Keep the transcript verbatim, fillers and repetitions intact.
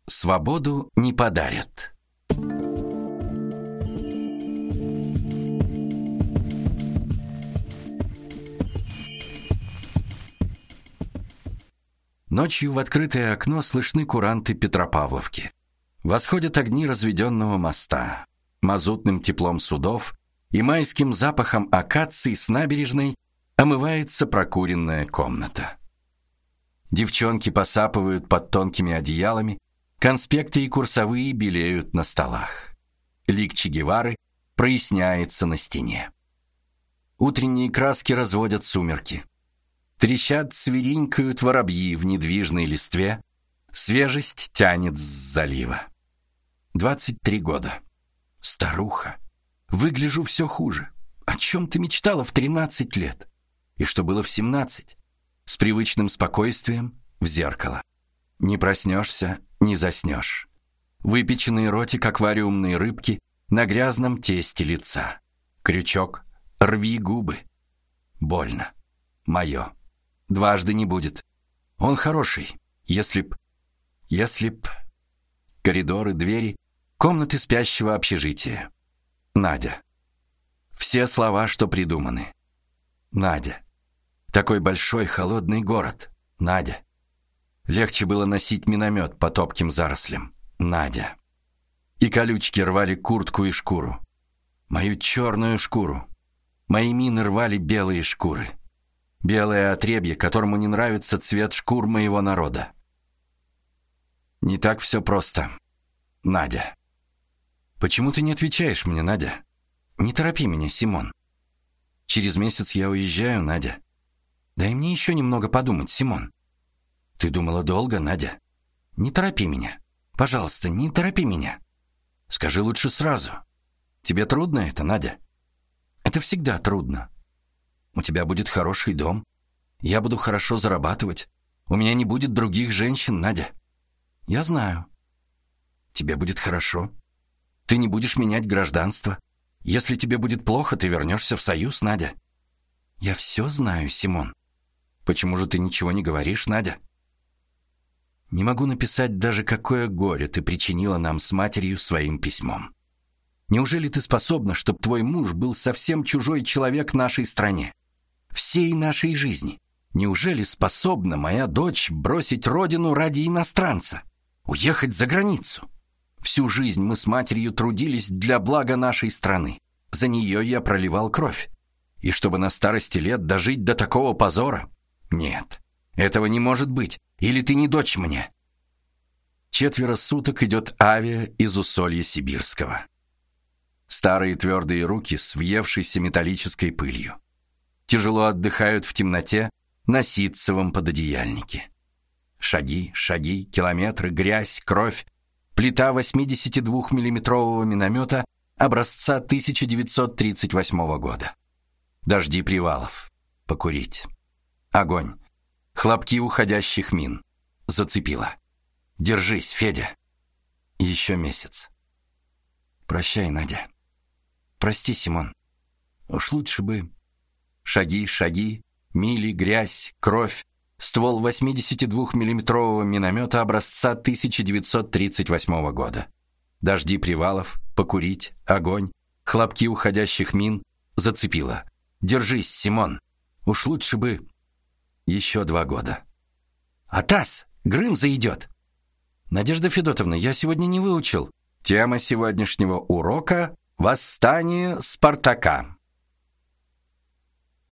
Свободу не подарят. Ночью в открытое окно слышны куранты Петропавловки. Восходят огни разведенного моста. Мазутным теплом судов и майским запахом акаций с набережной омывается прокуренная комната. Девчонки посапывают под тонкими одеялами, конспекты и курсовые белеют на столах. Лик Че Гевары проясняется на стене. Утренние краски разводят сумерки. Трещат, свиринькают воробьи в недвижной листве, свежесть тянет с залива. Двадцать три года. Старуха. Выгляжу все хуже. О чем ты мечтала в тринадцать лет? И что было в семнадцать? С привычным спокойствием в зеркало. Не проснешься, не заснешь. Выпеченный ротик аквариумной рыбки на грязном тесте лица. Крючок. Рви губы. Больно. Мое. Дважды не будет. Он хороший, если б... Если б... Коридоры, двери, комнаты спящего общежития. Надя. Все слова, что придуманы. Надя. Такой большой холодный город. Надя. Легче было носить миномет по топким зарослям. Надя. И колючки рвали куртку и шкуру. Мою черную шкуру. Мои мины рвали белые шкуры. Белое отребье, которому не нравится цвет шкур моего народа. Не так все просто. Надя. Почему ты не отвечаешь мне, Надя? Не торопи меня, Симон. Через месяц я уезжаю, Надя. Дай мне еще немного подумать, Симон. Ты думала долго, Надя? Не торопи меня. Пожалуйста, не торопи меня. Скажи лучше сразу. Тебе трудно это, Надя? Это всегда трудно. У тебя будет хороший дом. Я буду хорошо зарабатывать. У меня не будет других женщин, Надя. Я знаю. Тебе будет хорошо. Ты не будешь менять гражданство. Если тебе будет плохо, ты вернешься в Союз, Надя. Я все знаю, Симон. Почему же ты ничего не говоришь, Надя? Не могу написать даже, какое горе ты причинила нам с матерью своим письмом. Неужели ты способна, чтобы твой муж был совсем чужой человек нашей стране? Всей нашей жизни. Неужели способна моя дочь бросить родину ради иностранца? Уехать за границу? Всю жизнь мы с матерью трудились для блага нашей страны. За нее я проливал кровь. И чтобы на старости лет дожить до такого позора? Нет, этого не может быть. Или ты не дочь мне? Четверо суток идет авиа из Усолья Сибирского. Старые твердые руки с въевшейся металлической пылью. Тяжело отдыхают в темноте на ситцевом пододеяльнике. Шаги, шаги, километры, грязь, кровь. Плита восьмидесятидвухмиллиметрового миномета образца тысяча девятьсот тридцать восьмого года. Дожди привалов. Покурить. Огонь. Хлопки уходящих мин. Зацепило. Держись, Федя. Еще месяц. Прощай, Надя. Прости, Симон. Уж лучше бы... Шаги, шаги, мили, грязь, кровь. Ствол восьмидесятидвухмиллиметрового миномета образца тысяча девятьсот тридцать восьмого года. Дожди привалов, покурить, огонь, хлопки уходящих мин. Зацепило. Держись, Симон. Уж лучше бы... Еще два года. Атас, Грымза идет. Надежда Федотовна, я сегодня не выучил. Тема сегодняшнего урока — восстание Спартака.